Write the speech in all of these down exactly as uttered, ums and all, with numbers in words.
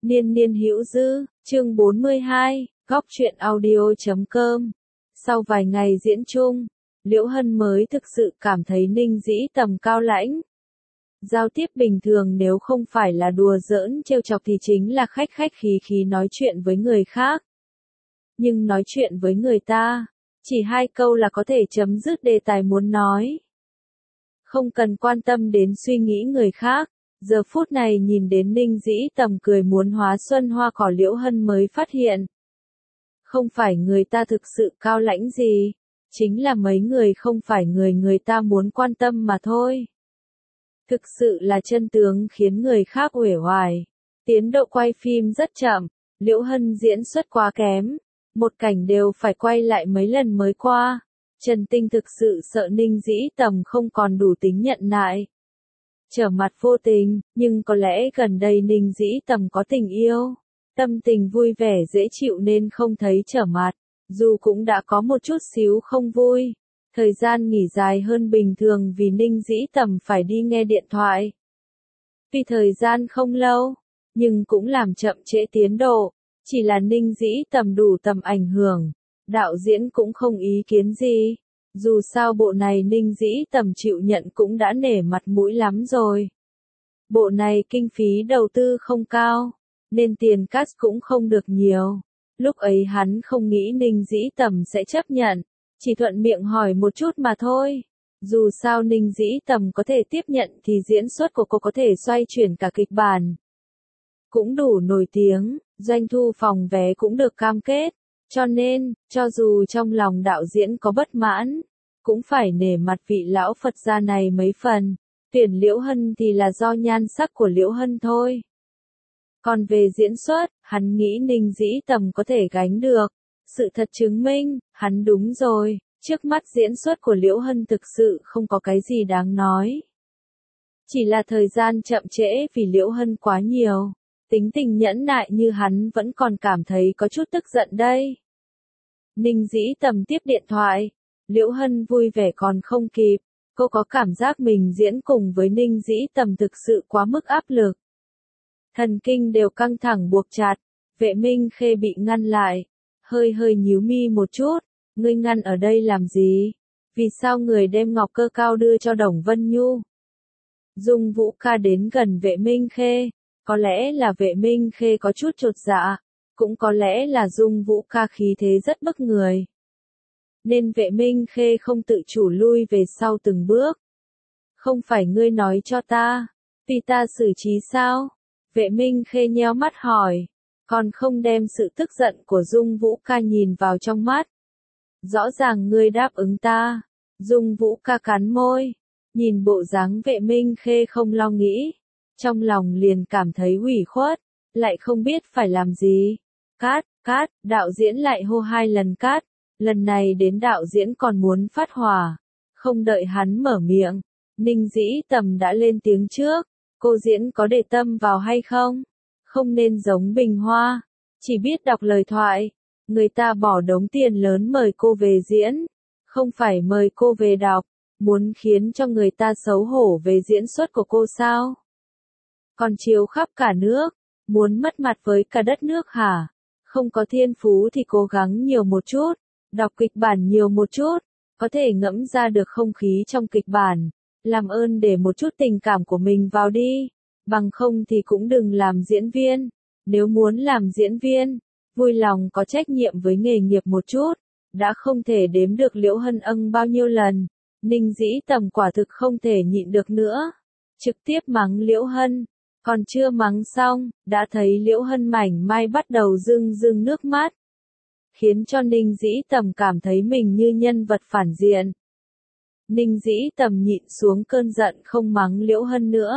Niên niên hữu dư, chương bốn mươi hai, góc truyện audio chấm com. Sau vài ngày diễn chung, Liễu Hân mới thực sự cảm thấy Ninh Dĩ Tầm cao lãnh. Giao tiếp bình thường nếu không phải là đùa giỡn trêu chọc thì chính là khách khách khí khí nói chuyện với người khác. Nhưng nói chuyện với người ta, chỉ hai câu là có thể chấm dứt đề tài muốn nói. Không cần quan tâm đến suy nghĩ người khác. Giờ phút này nhìn đến Ninh Dĩ Tầm cười muốn hóa xuân hoa cỏ, Liễu Hân mới phát hiện. Không phải người ta thực sự cao lãnh gì, chính là mấy người không phải người người ta muốn quan tâm mà thôi. Thực sự là chân tướng khiến người khác uể oải. Tiến độ quay phim rất chậm, Liễu Hân diễn xuất quá kém, một cảnh đều phải quay lại mấy lần mới qua. Trần Tinh thực sự sợ Ninh Dĩ Tầm không còn đủ tính nhận nại. Trở mặt vô tình, nhưng có lẽ gần đây Ninh Dĩ Tầm có tình yêu, tâm tình vui vẻ dễ chịu nên không thấy trở mặt, dù cũng đã có một chút xíu không vui. Thời gian nghỉ dài hơn bình thường vì Ninh Dĩ Tầm phải đi nghe điện thoại. Vì thời gian không lâu, nhưng cũng làm chậm trễ tiến độ, chỉ là Ninh Dĩ Tầm đủ tầm ảnh hưởng, đạo diễn cũng không ý kiến gì. Dù sao bộ này Ninh Dĩ Tầm chịu nhận cũng đã nể mặt mũi lắm rồi. Bộ này kinh phí đầu tư không cao, nên tiền cast cũng không được nhiều. Lúc ấy hắn không nghĩ Ninh Dĩ Tầm sẽ chấp nhận, chỉ thuận miệng hỏi một chút mà thôi. Dù sao Ninh Dĩ Tầm có thể tiếp nhận thì diễn xuất của cô có thể xoay chuyển cả kịch bản. Cũng đủ nổi tiếng, doanh thu phòng vé cũng được cam kết. Cho nên, cho dù trong lòng đạo diễn có bất mãn, cũng phải nể mặt vị lão Phật gia này mấy phần. Tuyển Liễu Hân thì là do nhan sắc của Liễu Hân thôi. Còn về diễn xuất, hắn nghĩ Ninh Dĩ Tầm có thể gánh được. Sự thật chứng minh, hắn đúng rồi, trước mắt diễn xuất của Liễu Hân thực sự không có cái gì đáng nói. Chỉ là thời gian chậm trễ vì Liễu Hân quá nhiều. Tính tình nhẫn nại như hắn vẫn còn cảm thấy có chút tức giận đây. Ninh Dĩ Tầm tiếp điện thoại, Liễu Hân vui vẻ còn không kịp, cô có cảm giác mình diễn cùng với Ninh Dĩ Tầm thực sự quá mức áp lực. Thần kinh đều căng thẳng buộc chặt, Vệ Minh Khê bị ngăn lại, hơi hơi nhíu mi một chút, ngươi ngăn ở đây làm gì? Vì sao người đem ngọc cơ cao đưa cho Đồng Vân Nhu? Dung Vũ Ca đến gần Vệ Minh Khê, có lẽ là Vệ Minh Khê có chút chột dạ, cũng có lẽ là Dung Vũ Ca khí thế rất bức người. Nên Vệ Minh Khê không tự chủ lui về sau từng bước. Không phải ngươi nói cho ta, vì ta xử trí sao? Vệ Minh Khê nheo mắt hỏi, còn không đem sự tức giận của Dung Vũ Ca nhìn vào trong mắt. Rõ ràng ngươi đáp ứng ta. Dung Vũ Ca cắn môi, nhìn bộ dáng Vệ Minh Khê không lo nghĩ, trong lòng liền cảm thấy ủy khuất, lại không biết phải làm gì. Cát, cát, đạo diễn lại hô hai lần cát. Lần này đến đạo diễn còn muốn phát hỏa. Không đợi hắn mở miệng, Ninh Dĩ Tầm đã lên tiếng trước. Cô diễn có để tâm vào hay không? Không nên giống Bình Hoa, chỉ biết đọc lời thoại. Người ta bỏ đống tiền lớn mời cô về diễn, không phải mời cô về đọc. Muốn khiến cho người ta xấu hổ về diễn xuất của cô sao? Còn chiếu khắp cả nước, muốn mất mặt với cả đất nước hả? Không có thiên phú thì cố gắng nhiều một chút. Đọc kịch bản nhiều một chút, có thể ngẫm ra được không khí trong kịch bản, làm ơn để một chút tình cảm của mình vào đi, bằng không thì cũng đừng làm diễn viên. Nếu muốn làm diễn viên, vui lòng có trách nhiệm với nghề nghiệp một chút. Đã không thể đếm được Liễu Hân âng bao nhiêu lần, Ninh Dĩ Tầm quả thực không thể nhịn được nữa, trực tiếp mắng Liễu Hân. Còn chưa mắng xong, đã thấy Liễu Hân mảnh mai bắt đầu rưng rưng nước mắt, khiến cho Ninh Dĩ Tầm cảm thấy mình như nhân vật phản diện. Ninh Dĩ Tầm nhịn xuống cơn giận không mắng Liễu Hân nữa.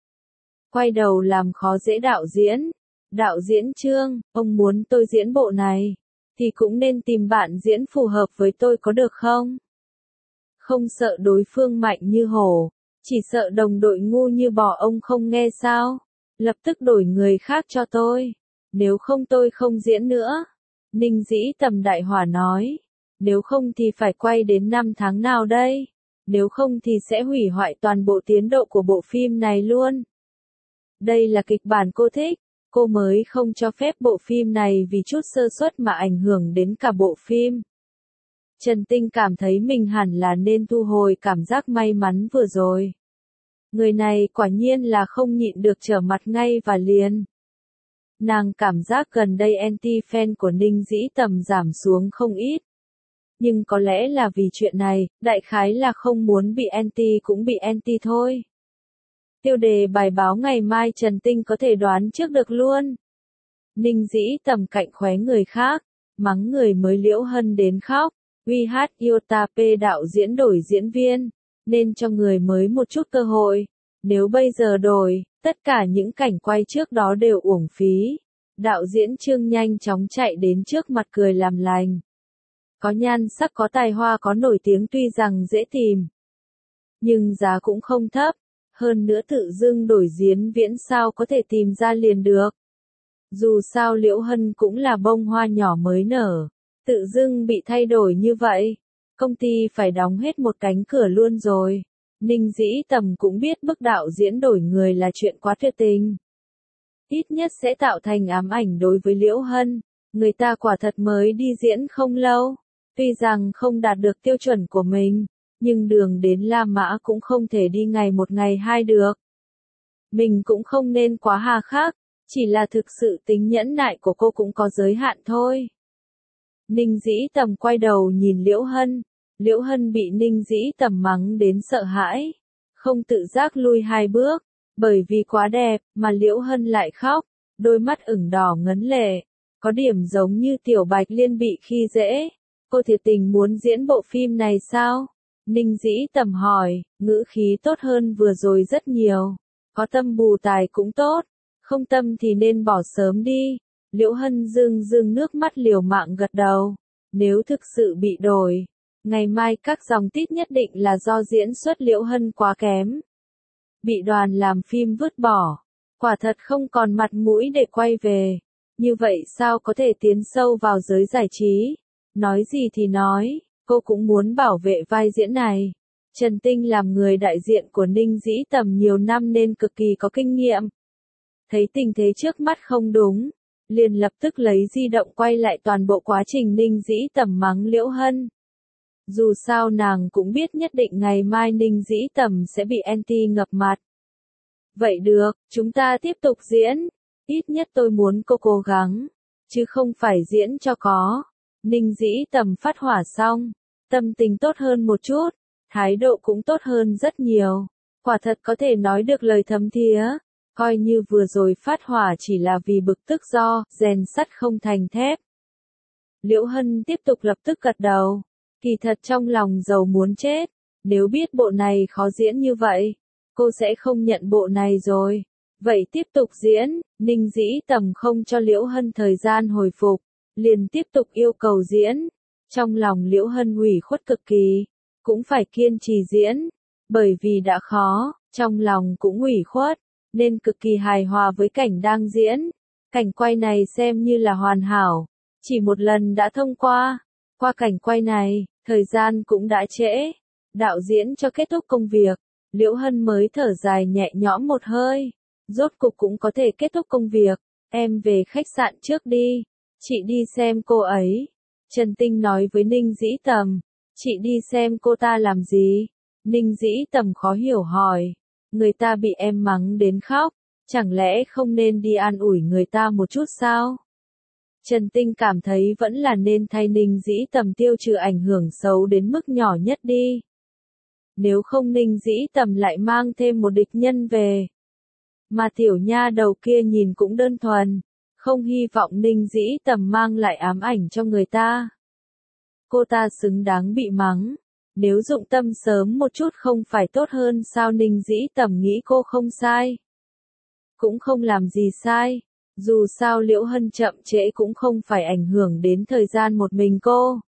Quay đầu làm khó dễ đạo diễn. Đạo diễn Trương, ông muốn tôi diễn bộ này, thì cũng nên tìm bạn diễn phù hợp với tôi có được không? Không sợ đối phương mạnh như hổ, chỉ sợ đồng đội ngu như bò, ông không nghe sao? Lập tức đổi người khác cho tôi, nếu không tôi không diễn nữa. Ninh Dĩ Tầm đại hỏa nói, nếu không thì phải quay đến năm tháng nào đây? Nếu không thì sẽ hủy hoại toàn bộ tiến độ của bộ phim này luôn. Đây là kịch bản cô thích, cô mới không cho phép bộ phim này vì chút sơ suất mà ảnh hưởng đến cả bộ phim. Trần Tinh cảm thấy mình hẳn là nên thu hồi cảm giác may mắn vừa rồi. Người này quả nhiên là không nhịn được trở mặt ngay và liền. Nàng cảm giác gần đây anti-fan của Ninh Dĩ Tầm giảm xuống không ít. Nhưng có lẽ là vì chuyện này, đại khái là không muốn bị anti cũng bị anti thôi. Tiêu đề bài báo ngày mai Trần Tinh có thể đoán trước được luôn. Ninh Dĩ Tầm cạnh khóe người khác, mắng người mới Liễu Hân đến khóc. vê hát Iota P đạo diễn đổi diễn viên, nên cho người mới một chút cơ hội. Nếu bây giờ đổi, tất cả những cảnh quay trước đó đều uổng phí. Đạo diễn Trương nhanh chóng chạy đến trước mặt cười làm lành. Có nhan sắc có tài hoa có nổi tiếng tuy rằng dễ tìm. Nhưng giá cũng không thấp. Hơn nữa tự dưng đổi diễn viễn sao có thể tìm ra liền được. Dù sao Liễu Hân cũng là bông hoa nhỏ mới nở. Tự dưng bị thay đổi như vậy. Công ty phải đóng hết một cánh cửa luôn rồi. Ninh Dĩ Tầm cũng biết bức đạo diễn đổi người là chuyện quá tuyệt tình. Ít nhất sẽ tạo thành ám ảnh đối với Liễu Hân. Người ta quả thật mới đi diễn không lâu. Tuy rằng không đạt được tiêu chuẩn của mình. Nhưng đường đến La Mã cũng không thể đi ngày một ngày hai được. Mình cũng không nên quá hà khắc. Chỉ là thực sự tính nhẫn nại của cô cũng có giới hạn thôi. Ninh Dĩ Tầm quay đầu nhìn Liễu Hân. Liễu Hân bị Ninh Dĩ Tầm mắng đến sợ hãi. Không tự giác lui hai bước. Bởi vì quá đẹp, mà Liễu Hân lại khóc. Đôi mắt ửng đỏ ngấn lệ. Có điểm giống như Tiểu Bạch Liên bị khi dễ. Cô thiệt tình muốn diễn bộ phim này sao? Ninh Dĩ Tầm hỏi, ngữ khí tốt hơn vừa rồi rất nhiều. Có tâm bù tài cũng tốt. Không tâm thì nên bỏ sớm đi. Liễu Hân rưng rưng nước mắt liều mạng gật đầu. Nếu thực sự bị đổi, ngày mai các dòng tít nhất định là do diễn xuất Liễu Hân quá kém. Bị đoàn làm phim vứt bỏ. Quả thật không còn mặt mũi để quay về. Như vậy sao có thể tiến sâu vào giới giải trí? Nói gì thì nói, cô cũng muốn bảo vệ vai diễn này. Trần Tinh làm người đại diện của Ninh Dĩ Tầm nhiều năm nên cực kỳ có kinh nghiệm. Thấy tình thế trước mắt không đúng, liền lập tức lấy di động quay lại toàn bộ quá trình Ninh Dĩ Tầm mắng Liễu Hân. Dù sao nàng cũng biết nhất định ngày mai Ninh Dĩ Tầm sẽ bị anti ngập mặt. Vậy được, chúng ta tiếp tục diễn. Ít nhất tôi muốn cô cố gắng, chứ không phải diễn cho có. Ninh Dĩ Tầm phát hỏa xong, tâm tình tốt hơn một chút, thái độ cũng tốt hơn rất nhiều. Quả thật có thể nói được lời thấm thía. Coi như vừa rồi phát hỏa chỉ là vì bực tức do rèn sắt không thành thép. Liễu Hân tiếp tục lập tức gật đầu. Kỳ thật trong lòng giàu muốn chết. Nếu biết bộ này khó diễn như vậy, cô sẽ không nhận bộ này rồi. Vậy tiếp tục diễn. Ninh Dĩ Tầm không cho Liễu Hân thời gian hồi phục, liền tiếp tục yêu cầu diễn. Trong lòng Liễu Hân ủy khuất cực kỳ, cũng phải kiên trì diễn. Bởi vì đã khó, trong lòng cũng ủy khuất, nên cực kỳ hài hòa với cảnh đang diễn. Cảnh quay này xem như là hoàn hảo, chỉ một lần đã thông qua. Qua cảnh quay này, thời gian cũng đã trễ. Đạo diễn cho kết thúc công việc, Liễu Hân mới thở dài nhẹ nhõm một hơi. Rốt cục cũng có thể kết thúc công việc, em về khách sạn trước đi. Chị đi xem cô ấy. Trần Tinh nói với Ninh Dĩ Tầm. Chị đi xem cô ta làm gì? Ninh Dĩ Tầm khó hiểu hỏi. Người ta bị em mắng đến khóc, chẳng lẽ không nên đi an ủi người ta một chút sao? Trần Tinh cảm thấy vẫn là nên thay Ninh Dĩ Tầm tiêu trừ ảnh hưởng xấu đến mức nhỏ nhất đi. Nếu không Ninh Dĩ Tầm lại mang thêm một địch nhân về. Mà tiểu nha đầu kia nhìn cũng đơn thuần, không hy vọng Ninh Dĩ Tầm mang lại ám ảnh cho người ta. Cô ta xứng đáng bị mắng. Nếu dụng tâm sớm một chút không phải tốt hơn sao? Ninh Dĩ Tầm nghĩ cô không sai. Cũng không làm gì sai. Dù sao Liễu Hân chậm trễ cũng không phải ảnh hưởng đến thời gian một mình cô.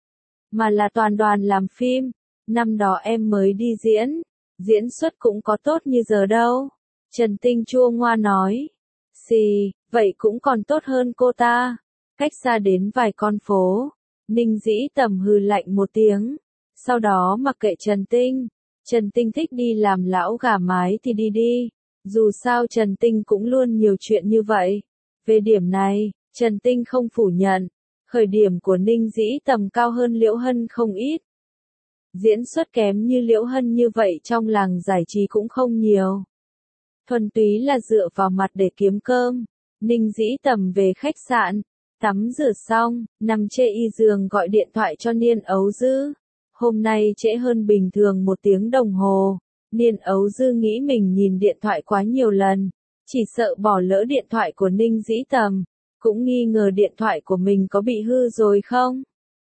Mà là toàn đoàn làm phim. Năm đó em mới đi diễn. Diễn xuất cũng có tốt như giờ đâu. Trần Tinh chua ngoa nói. Xì, vậy cũng còn tốt hơn cô ta. Cách xa đến vài con phố. Ninh Dĩ Tầm hừ lạnh một tiếng. Sau đó mặc kệ Trần Tinh. Trần Tinh thích đi làm lão gà mái thì đi đi. Dù sao Trần Tinh cũng luôn nhiều chuyện như vậy. Về điểm này, Trần Tinh không phủ nhận, khởi điểm của Ninh Dĩ Tầm cao hơn Liễu Hân không ít. Diễn xuất kém như Liễu Hân như vậy trong làng giải trí cũng không nhiều. Thuần túy là dựa vào mặt để kiếm cơm. Ninh Dĩ Tầm về khách sạn, tắm rửa xong, nằm chê y giường gọi điện thoại cho Niên Ấu Dư. Hôm nay trễ hơn bình thường một tiếng đồng hồ. Niên Ấu Dư nghĩ mình nhìn điện thoại quá nhiều lần, chỉ sợ bỏ lỡ điện thoại của Ninh Dĩ Tầm, cũng nghi ngờ điện thoại của mình có bị hư rồi không.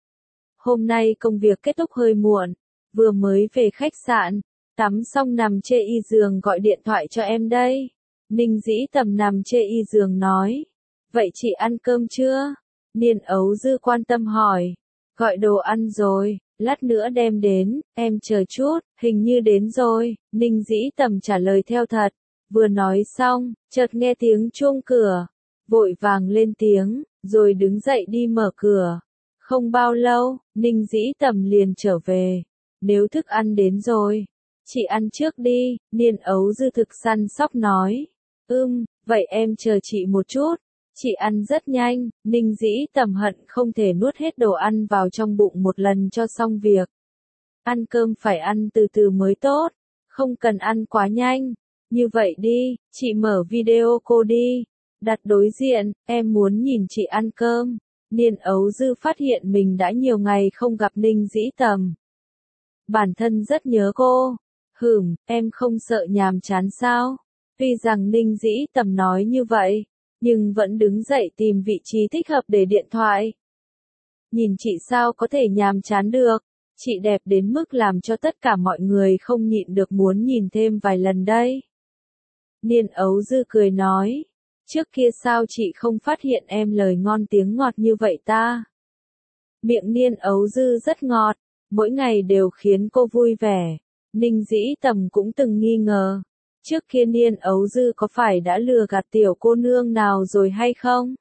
Hôm nay công việc kết thúc hơi muộn, vừa mới về khách sạn, tắm xong nằm chê y giường gọi điện thoại cho em đây. Ninh Dĩ Tầm nằm chê y giường nói, vậy chị ăn cơm chưa? Niên Ấu Dư quan tâm hỏi, gọi đồ ăn rồi, lát nữa đem đến, em chờ chút, hình như đến rồi. Ninh Dĩ Tầm trả lời theo thật, vừa nói xong, chợt nghe tiếng chuông cửa, vội vàng lên tiếng, rồi đứng dậy đi mở cửa. Không bao lâu, Ninh Dĩ Tầm liền trở về, nếu thức ăn đến rồi, chị ăn trước đi. Niên Ấu Dư thực săn sóc nói, ưm, vậy em chờ chị một chút, chị ăn rất nhanh. Ninh Dĩ Tầm hận không thể nuốt hết đồ ăn vào trong bụng một lần cho xong việc. Ăn cơm phải ăn từ từ mới tốt, không cần ăn quá nhanh. Như vậy đi, chị mở video cô đi, đặt đối diện, em muốn nhìn chị ăn cơm. Niên Ấu Dư phát hiện mình đã nhiều ngày không gặp Ninh Dĩ Tầm. Bản thân rất nhớ cô. Hửm, em không sợ nhàm chán sao? Tuy rằng Ninh Dĩ Tầm nói như vậy, nhưng vẫn đứng dậy tìm vị trí thích hợp để điện thoại. Nhìn chị sao có thể nhàm chán được, chị đẹp đến mức làm cho tất cả mọi người không nhịn được muốn nhìn thêm vài lần đây. Niên Ấu Dư cười nói, trước kia sao chị không phát hiện em lời ngon tiếng ngọt như vậy ta? Miệng Niên Ấu Dư rất ngọt, mỗi ngày đều khiến cô vui vẻ. Ninh Dĩ Tầm cũng từng nghi ngờ, trước kia Niên Ấu Dư có phải đã lừa gạt tiểu cô nương nào rồi hay không?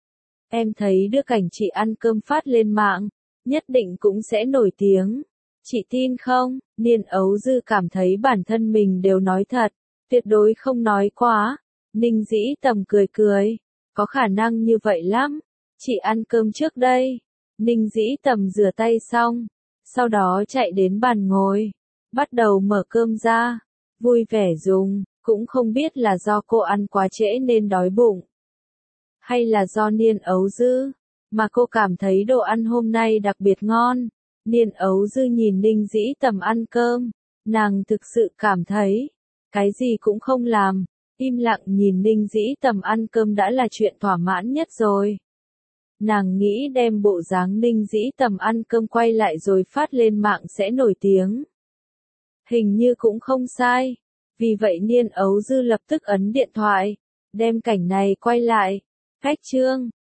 Em thấy đưa cảnh chị ăn cơm phát lên mạng, nhất định cũng sẽ nổi tiếng. Chị tin không? Niên Ấu Dư cảm thấy bản thân mình đều nói thật, tuyệt đối không nói quá. Ninh Dĩ Tầm cười cười, có khả năng như vậy lắm. Chị ăn cơm trước đây. Ninh Dĩ Tầm rửa tay xong, sau đó chạy đến bàn ngồi, bắt đầu mở cơm ra, vui vẻ dùng, cũng không biết là do cô ăn quá trễ nên đói bụng, hay là do Niên Ấu Dư, mà cô cảm thấy đồ ăn hôm nay đặc biệt ngon. Niên Ấu Dư nhìn Ninh Dĩ Tầm ăn cơm, nàng thực sự cảm thấy, cái gì cũng không làm, im lặng nhìn Ninh Dĩ Tầm ăn cơm đã là chuyện thỏa mãn nhất rồi. Nàng nghĩ đem bộ dáng Ninh Dĩ Tầm ăn cơm quay lại rồi phát lên mạng sẽ nổi tiếng. Hình như cũng không sai. Vì vậy Niên Ấu Dư lập tức ấn điện thoại, đem cảnh này quay lại. Khách trương,